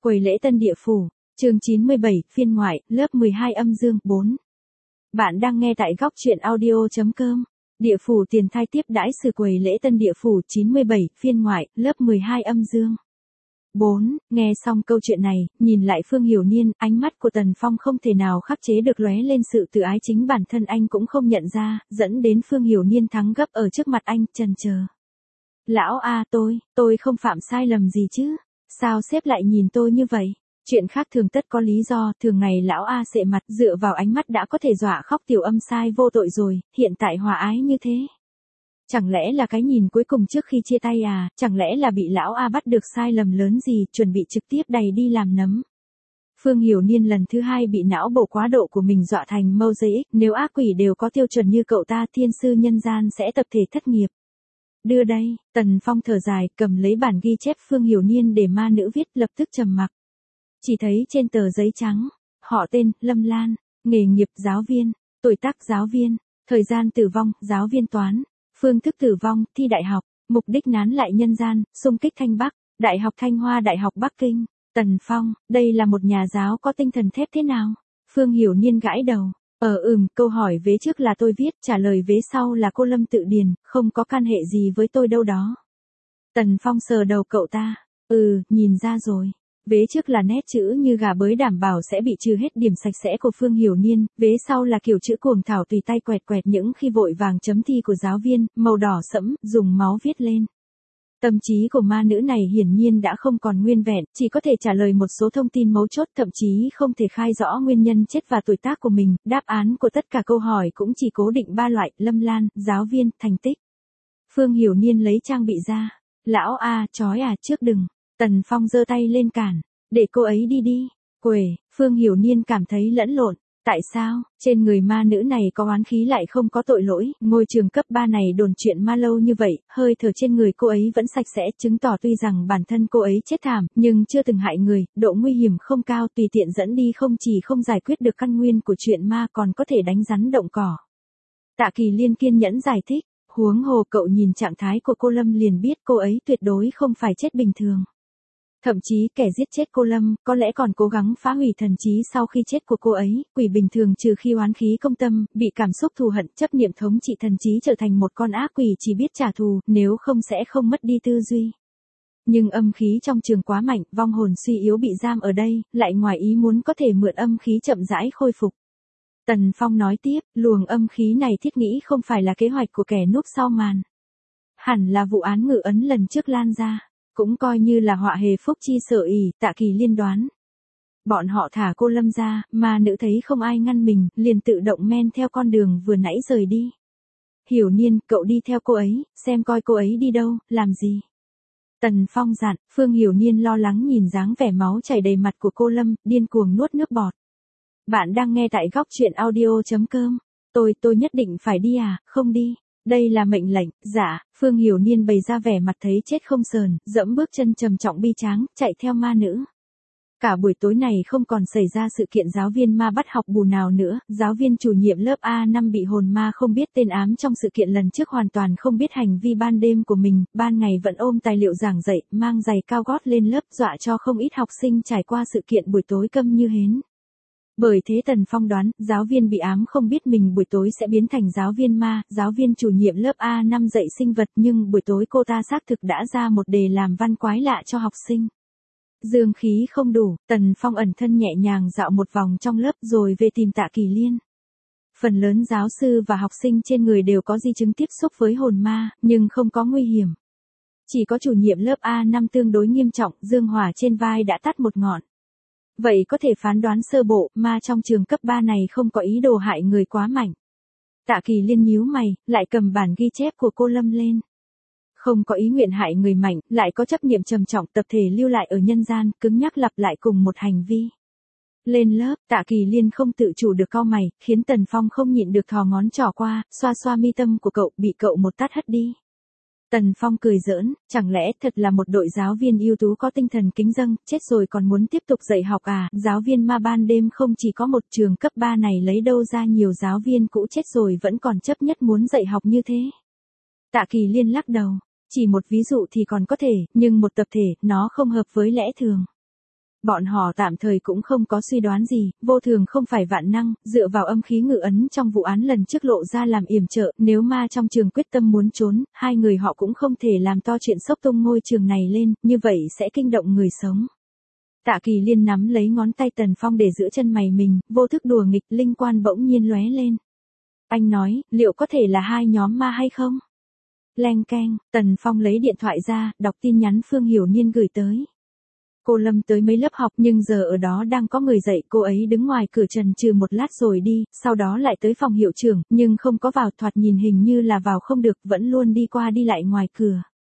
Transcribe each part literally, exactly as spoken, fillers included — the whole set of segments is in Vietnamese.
Quầy lễ tân địa phủ, chương chín mươi bảy, phiên ngoại, lớp mười hai âm dương, bốn. Bạn đang nghe tại góc truyện audio.com. Địa phủ tiền thai tiếp đãi sự quầy lễ tân địa phủ chín mươi bảy, phiên ngoại, lớp mười hai âm dương. bốn. Nghe xong câu chuyện này, nhìn lại Phương Hiểu Niên, ánh mắt của Tần Phong không thể nào khắc chế được lóe lên sự tự ái chính bản thân anh cũng không nhận ra, dẫn đến Phương Hiểu Niên thắng gấp ở trước mặt anh, chần chờ. Lão A tôi, tôi không phạm sai lầm gì chứ, sao sếp lại nhìn tôi như vậy? Chuyện khác thường tất có lý do, thường ngày lão A sệ mặt dựa vào ánh mắt đã có thể dọa khóc tiểu âm sai vô tội rồi, hiện tại hòa ái như thế. Chẳng lẽ là cái nhìn cuối cùng trước khi chia tay à, chẳng lẽ là bị lão A bắt được sai lầm lớn gì, chuẩn bị trực tiếp đày đi làm nấm. Phương Hiểu Niên lần thứ hai bị não bộ quá độ của mình dọa thành mosaic, nếu ác quỷ đều có tiêu chuẩn như cậu ta thiên sư nhân gian sẽ tập thể thất nghiệp. Đưa đây, Tần Phong thở dài, cầm lấy bản ghi chép Phương Hiểu Niên để ma nữ viết, lập tức trầm mặc. Chỉ thấy trên tờ giấy trắng, họ tên, Lâm Lan, nghề nghiệp giáo viên, tuổi tác giáo viên, thời gian tử vong, giáo viên toán, phương thức tử vong, thi đại học, mục đích nán lại nhân gian, xung kích Thanh Bắc, Đại học Thanh Hoa, Đại học Bắc Kinh. Tần Phong, đây là một nhà giáo có tinh thần thép thế nào? Phương Hiểu Niên gãi đầu. Ờ ừm, câu hỏi vế trước là tôi viết, trả lời vế sau là cô Lâm tự điền, không có can hệ gì với tôi đâu đó. Tần Phong sờ đầu cậu ta. Ừ, nhìn ra rồi. Vế trước là nét chữ như gà bới đảm bảo sẽ bị trừ hết điểm sạch sẽ của Phương Hiểu Niên, vế sau là kiểu chữ cuồng thảo tùy tay quẹt quẹt những khi vội vàng chấm thi của giáo viên, màu đỏ sẫm, dùng máu viết lên. Tâm trí của ma nữ này hiển nhiên đã không còn nguyên vẹn, chỉ có thể trả lời một số thông tin mấu chốt, thậm chí không thể khai rõ nguyên nhân chết và tuổi tác của mình, đáp án của tất cả câu hỏi cũng chỉ cố định ba loại, Lâm Lan, giáo viên, thành tích. Phương Hiểu Niên lấy trang bị ra. Lão A, chói à, trước đừng. Tần Phong giơ tay lên cản, để cô ấy đi đi. Quể, Phương Hiểu Niên cảm thấy lẫn lộn. Tại sao, trên người ma nữ này có oán khí lại không có tội lỗi, ngôi trường cấp ba này đồn chuyện ma lâu như vậy, hơi thở trên người cô ấy vẫn sạch sẽ, chứng tỏ tuy rằng bản thân cô ấy chết thảm, nhưng chưa từng hại người, độ nguy hiểm không cao, tùy tiện dẫn đi không chỉ không giải quyết được căn nguyên của chuyện ma còn có thể đánh rắn động cỏ. Tạ Kỳ Liên kiên nhẫn giải thích, huống hồ cậu nhìn trạng thái của cô Lâm liền biết cô ấy tuyệt đối không phải chết bình thường. Thậm chí kẻ giết chết cô Lâm, có lẽ còn cố gắng phá hủy thần trí sau khi chết của cô ấy, quỷ bình thường trừ khi oán khí công tâm, bị cảm xúc thù hận, chấp niệm thống trị thần trí trở thành một con ác quỷ chỉ biết trả thù, nếu không sẽ không mất đi tư duy. Nhưng âm khí trong trường quá mạnh, vong hồn suy yếu bị giam ở đây, lại ngoài ý muốn có thể mượn âm khí chậm rãi khôi phục. Tần Phong nói tiếp, luồng âm khí này thiết nghĩ không phải là kế hoạch của kẻ núp sau màn. Hẳn là vụ án ngự ấn lần trước lan ra. Cũng coi như là họa hề phúc chi sợ ỉ, Tạ Kỳ Liên đoán. Bọn họ thả cô Lâm ra, mà nữ thấy không ai ngăn mình, liền tự động men theo con đường vừa nãy rời đi. Hiểu Niên, cậu đi theo cô ấy, xem coi cô ấy đi đâu, làm gì. Tần Phong dặn, Phương Hiểu Niên lo lắng nhìn dáng vẻ máu chảy đầy mặt của cô Lâm, điên cuồng nuốt nước bọt. Bạn đang nghe tại góc truyện audio.com. Tôi, tôi nhất định phải đi à, không đi. Đây là mệnh lệnh, dạ, Phương Hiểu Niên bày ra vẻ mặt thấy chết không sờn, dẫm bước chân trầm trọng bi tráng, chạy theo ma nữ. Cả buổi tối này không còn xảy ra sự kiện giáo viên ma bắt học bù nào nữa, giáo viên chủ nhiệm lớp A năm bị hồn ma không biết tên ám trong sự kiện lần trước hoàn toàn không biết hành vi ban đêm của mình, ban ngày vẫn ôm tài liệu giảng dạy, mang giày cao gót lên lớp dọa cho không ít học sinh trải qua sự kiện buổi tối câm như hến. Bởi thế Tần Phong đoán, giáo viên bị ám không biết mình buổi tối sẽ biến thành giáo viên ma, giáo viên chủ nhiệm lớp A năm dạy sinh vật nhưng buổi tối cô ta xác thực đã ra một đề làm văn quái lạ cho học sinh. Dương khí không đủ, Tần Phong ẩn thân nhẹ nhàng dạo một vòng trong lớp rồi về tìm Tạ Kỳ Liên. Phần lớn giáo sư và học sinh trên người đều có di chứng tiếp xúc với hồn ma, nhưng không có nguy hiểm. Chỉ có chủ nhiệm lớp A năm tương đối nghiêm trọng, dương hỏa trên vai đã tắt một ngọn. Vậy có thể phán đoán sơ bộ, ma trong trường cấp ba này không có ý đồ hại người quá mạnh. Tạ Kỳ Liên nhíu mày, lại cầm bản ghi chép của cô Lâm lên. Không có ý nguyện hại người mạnh, lại có chấp niệm trầm trọng tập thể lưu lại ở nhân gian, cứng nhắc lặp lại cùng một hành vi. Lên lớp, Tạ Kỳ Liên không tự chủ được cau mày, khiến Tần Phong không nhịn được thò ngón trỏ qua, xoa xoa mi tâm của cậu, bị cậu một tát hất đi. Tần Phong cười giỡn, chẳng lẽ thật là một đội giáo viên ưu tú có tinh thần kính dâng, chết rồi còn muốn tiếp tục dạy học à, giáo viên ma ban đêm không chỉ có một trường cấp ba này lấy đâu ra nhiều giáo viên cũ chết rồi vẫn còn chấp nhất muốn dạy học như thế. Tạ Kỳ Liên lắc đầu, chỉ một ví dụ thì còn có thể, nhưng một tập thể, nó không hợp với lẽ thường. Bọn họ tạm thời cũng không có suy đoán gì, vô thường không phải vạn năng, dựa vào âm khí ngự ấn trong vụ án lần trước lộ ra làm yểm trợ, nếu ma trong trường quyết tâm muốn trốn, hai người họ cũng không thể làm to chuyện sốc tung ngôi trường này lên, như vậy sẽ kinh động người sống. Tạ Kỳ Liên nắm lấy ngón tay Tần Phong để giữa chân mày mình, vô thức đùa nghịch, linh quan bỗng nhiên lóe lên. Anh nói, liệu có thể là hai nhóm ma hay không? Leng keng, Tần Phong lấy điện thoại ra, đọc tin nhắn Phương Hiểu Niên gửi tới. Cô Lâm tới mấy lớp học nhưng giờ ở đó đang có người dạy, cô ấy đứng ngoài cửa trần trừ một lát rồi đi, sau đó lại tới phòng hiệu trưởng, nhưng không có vào, thoạt nhìn hình như là vào không được, vẫn luôn đi qua đi lại ngoài cửa.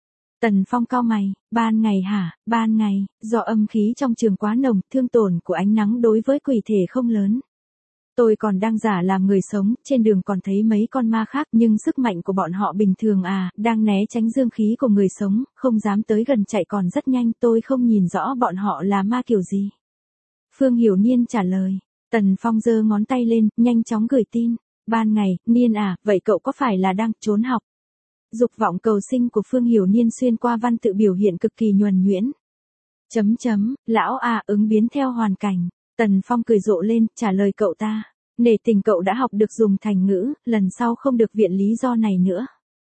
Tần Phong cau mày, ban ngày hả, ban ngày, do âm khí trong trường quá nồng, thương tổn của ánh nắng đối với quỷ thể không lớn. Tôi còn đang giả làm người sống, trên đường còn thấy mấy con ma khác nhưng sức mạnh của bọn họ bình thường à, đang né tránh dương khí của người sống, không dám tới gần, chạy còn rất nhanh, tôi không nhìn rõ bọn họ là ma kiểu gì. Phương Hiểu Niên trả lời. Tần Phong giơ ngón tay lên, nhanh chóng gửi tin. Ban ngày, Niên à, vậy cậu có phải là đang trốn học? Dục vọng cầu sinh của Phương Hiểu Niên xuyên qua văn tự biểu hiện cực kỳ nhuần nhuyễn. Chấm chấm, lão à, ứng biến theo hoàn cảnh. Tần Phong cười rộ lên, trả lời cậu ta. Nể tình cậu đã học được dùng thành ngữ, lần sau không được viện lý do này nữa.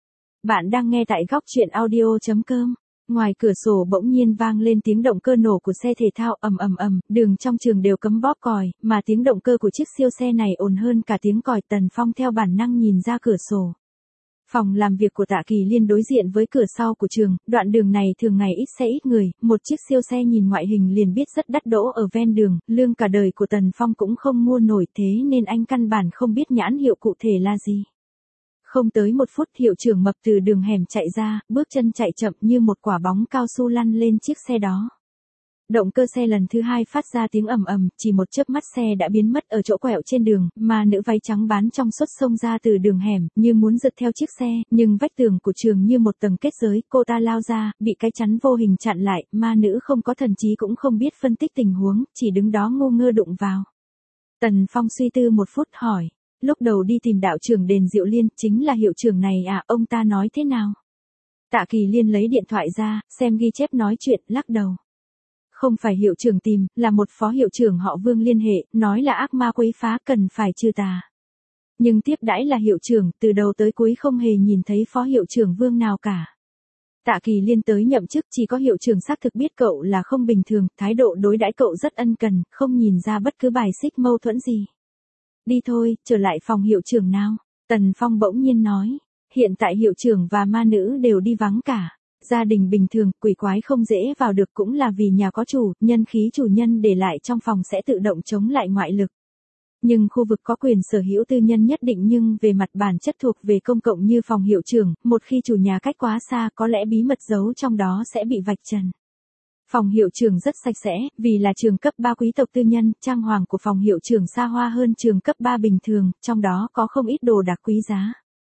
Bạn đang nghe tại góc truyện audio chấm com. Ngoài cửa sổ bỗng nhiên vang lên tiếng động cơ nổ của xe thể thao, ầm ầm ầm, đường trong trường đều cấm bóp còi, mà tiếng động cơ của chiếc siêu xe này ồn hơn cả tiếng còi. Tần Phong theo bản năng nhìn ra cửa sổ. Phòng làm việc của Tạ Kỳ Liên đối diện với cửa sau của trường, đoạn đường này thường ngày ít xe ít người, một chiếc siêu xe nhìn ngoại hình liền biết rất đắt đỗ ở ven đường, lương cả đời của Tần Phong cũng không mua nổi, thế nên anh căn bản không biết nhãn hiệu cụ thể là gì. Không tới một phút, hiệu trưởng mập từ đường hẻm chạy ra, bước chân chạy chậm như một quả bóng cao su lăn lên chiếc xe đó. Động cơ xe lần thứ hai phát ra tiếng ầm ầm, chỉ một chớp mắt xe đã biến mất ở chỗ quẹo trên đường, mà nữ váy trắng bán trong suốt xông ra từ đường hẻm, như muốn giật theo chiếc xe, nhưng vách tường của trường như một tầng kết giới, cô ta lao ra, bị cái chắn vô hình chặn lại, ma nữ không có thần trí cũng không biết phân tích tình huống, chỉ đứng đó ngu ngơ đụng vào. Tần Phong suy tư một phút hỏi, lúc đầu đi tìm đạo trưởng đền Diệu Liên, chính là hiệu trưởng này à, ông ta nói thế nào? Tạ Kỳ Liên lấy điện thoại ra, xem ghi chép nói chuyện, lắc đầu. Không phải hiệu trưởng tìm, là một phó hiệu trưởng họ Vương liên hệ, nói là ác ma quấy phá cần phải trừ tà. Nhưng tiếp đãi là hiệu trưởng, từ đầu tới cuối không hề nhìn thấy phó hiệu trưởng Vương nào cả. Tạ Kỳ Liên tới nhậm chức, chỉ có hiệu trưởng xác thực biết cậu là không bình thường, thái độ đối đãi cậu rất ân cần, không nhìn ra bất cứ bài xích mâu thuẫn gì. Đi thôi, trở lại phòng hiệu trưởng nào. Tần Phong bỗng nhiên nói, hiện tại hiệu trưởng và ma nữ đều đi vắng cả. Gia đình bình thường, quỷ quái không dễ vào được cũng là vì nhà có chủ, nhân khí chủ nhân để lại trong phòng sẽ tự động chống lại ngoại lực. Nhưng khu vực có quyền sở hữu tư nhân nhất định nhưng về mặt bản chất thuộc về công cộng như phòng hiệu trưởng, một khi chủ nhà cách quá xa có lẽ bí mật giấu trong đó sẽ bị vạch trần. Phòng hiệu trưởng rất sạch sẽ, vì là trường cấp ba quý tộc tư nhân, trang hoàng của phòng hiệu trưởng xa hoa hơn trường cấp ba bình thường, trong đó có không ít đồ đạc quý giá.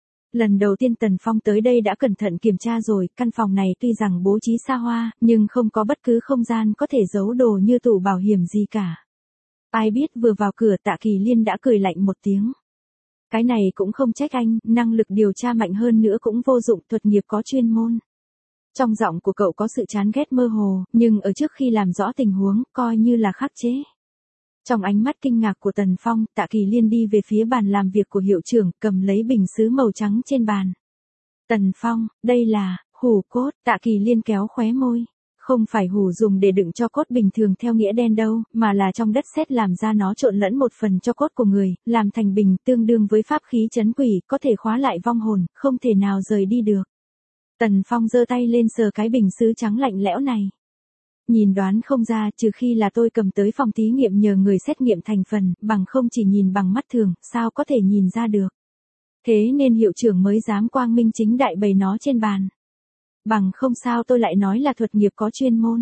Lần đầu tiên Tần Phong tới đây đã cẩn thận kiểm tra rồi, căn phòng này tuy rằng bố trí xa hoa, nhưng không có bất cứ không gian có thể giấu đồ như tủ bảo hiểm gì cả. Ai biết vừa vào cửa Tạ Kỳ Liên đã cười lạnh một tiếng. Cái này cũng không trách anh, năng lực điều tra mạnh hơn nữa cũng vô dụng, thuật nghiệp có chuyên môn. Trong giọng của cậu có sự chán ghét mơ hồ, nhưng ở trước khi làm rõ tình huống, coi như là khắc chế. Trong ánh mắt kinh ngạc của Tần Phong, Tạ Kỳ Liên đi về phía bàn làm việc của hiệu trưởng, cầm lấy bình sứ màu trắng trên bàn. Tần Phong, đây là hủ cốt. Tạ Kỳ Liên kéo khóe môi. Không phải hủ dùng để đựng cho cốt bình thường theo nghĩa đen đâu, mà là trong đất sét làm ra nó trộn lẫn một phần cho cốt của người, làm thành bình tương đương với pháp khí trấn quỷ, có thể khóa lại vong hồn, không thể nào rời đi được. Tần Phong giơ tay lên sờ cái bình sứ trắng lạnh lẽo này. Nhìn đoán không ra, trừ khi là tôi cầm tới phòng thí nghiệm nhờ người xét nghiệm thành phần, bằng không chỉ nhìn bằng mắt thường, sao có thể nhìn ra được. Thế nên hiệu trưởng mới dám quang minh chính đại bày nó trên bàn. Bằng không sao tôi lại nói là thuật nghiệp có chuyên môn.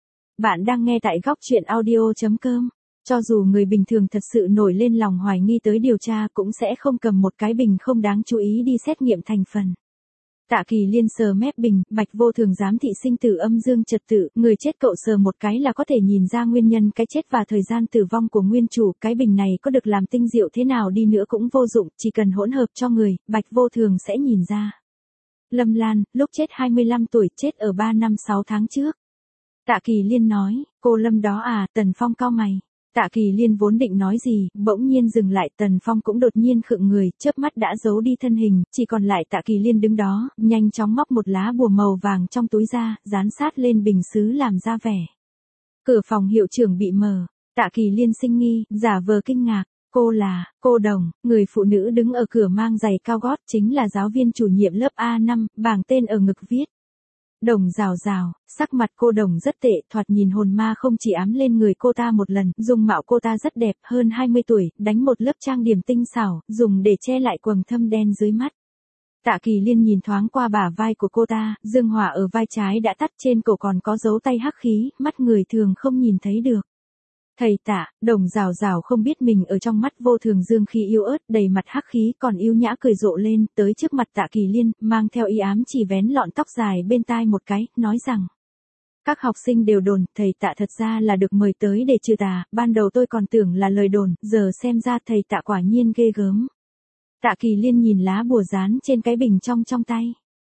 Bạn đang nghe tại góc truyện audio chấm com. Cho dù người bình thường thật sự nổi lên lòng hoài nghi tới điều tra cũng sẽ không cầm một cái bình không đáng chú ý đi xét nghiệm thành phần. Tạ Kỳ Liên sờ mép bình, Bạch Vô Thường giám thị sinh tử âm dương trật tự, người chết cậu sờ một cái là có thể nhìn ra nguyên nhân cái chết và thời gian tử vong của nguyên chủ, cái bình này có được làm tinh diệu thế nào đi nữa cũng vô dụng, chỉ cần hỗn hợp cho người, Bạch Vô Thường sẽ nhìn ra. Lâm Lan, lúc chết hai mươi lăm tuổi, chết ở ba năm sáu tháng trước. Tạ Kỳ Liên nói, Cô Lâm đó à, Tần Phong cau mày. Tạ Kỳ Liên vốn định nói gì, bỗng nhiên dừng lại, Tần Phong cũng đột nhiên khựng người, chớp mắt đã giấu đi thân hình, chỉ còn lại Tạ Kỳ Liên đứng đó, nhanh chóng móc một lá bùa màu vàng trong túi ra, dán sát lên bình sứ làm ra vẻ. Cửa phòng hiệu trưởng bị mở, Tạ Kỳ Liên sinh nghi, giả vờ kinh ngạc. Cô là, cô Đồng, người phụ nữ đứng ở cửa mang giày cao gót chính là giáo viên chủ nhiệm lớp A năm, bảng tên ở ngực viết. Đồng Rào Rào, sắc mặt cô Đồng rất tệ, thoạt nhìn hồn ma không chỉ ám lên người cô ta một lần, dung mạo cô ta rất đẹp, hơn hai mươi tuổi, đánh một lớp trang điểm tinh xảo, dùng để che lại quầng thâm đen dưới mắt. Tạ Kỳ Liên nhìn thoáng qua bả vai của cô ta, dương hỏa ở vai trái đã tắt, trên cổ còn có dấu tay hắc khí, mắt người thường không nhìn thấy được. Thầy Tạ, Đồng Rào Rào không biết mình ở trong mắt vô thường dương khí yếu ớt, đầy mặt hắc khí, còn yêu nhã cười rộ lên, tới trước mặt Tạ Kỳ Liên, mang theo ý ám chỉ vén lọn tóc dài bên tai một cái, nói rằng. Các học sinh đều đồn, thầy Tạ thật ra là được mời tới để trừ tà, ban đầu tôi còn tưởng là lời đồn, giờ xem ra thầy Tạ quả nhiên ghê gớm. Tạ Kỳ Liên nhìn lá bùa dán trên cái bình trong trong tay.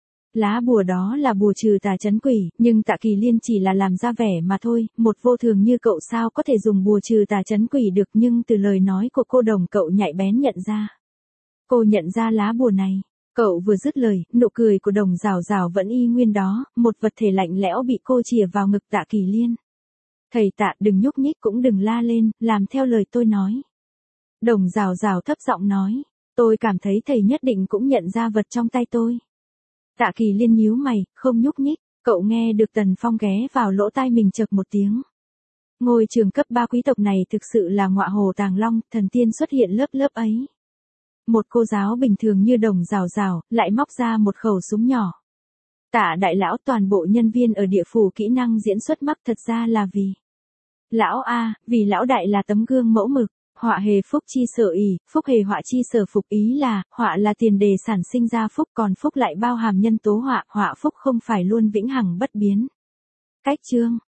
Lá bùa đó là bùa trừ tà trấn quỷ, nhưng Tạ Kỳ Liên chỉ là làm ra vẻ mà thôi, một vô thường như cậu sao có thể dùng bùa trừ tà trấn quỷ được, nhưng từ lời nói của cô Đồng cậu nhạy bén nhận ra. Cô nhận ra lá bùa này. Cậu vừa dứt lời, nụ cười của Đồng Rào Rào vẫn y nguyên đó, một vật thể lạnh lẽo bị cô chìa vào ngực Tạ Kỳ Liên. Thầy Tạ đừng nhúc nhích cũng đừng la lên, làm theo lời tôi nói. Đồng Rào Rào thấp giọng nói, tôi cảm thấy thầy nhất định cũng nhận ra vật trong tay tôi. Tạ Kỳ Liên nhíu mày, không nhúc nhích, cậu nghe được Tần Phong ghé vào lỗ tai mình chợt một tiếng. Ngôi trường cấp ba quý tộc này thực sự là ngọa hồ tàng long, thần tiên xuất hiện lớp lớp ấy. Một cô giáo bình thường như Đồng Rào Rào, lại móc ra một khẩu súng nhỏ. Tạ đại lão, toàn bộ nhân viên ở địa phủ kỹ năng diễn xuất mắc thật ra là vì. Lão A, vì lão đại là tấm gương mẫu mực. Họa hề phúc chi sở ỷ, phúc hề họa chi sở phục, ý là, họa là tiền đề sản sinh ra phúc, còn phúc lại bao hàm nhân tố họa, họa phúc không phải luôn vĩnh hằng bất biến. Cách chương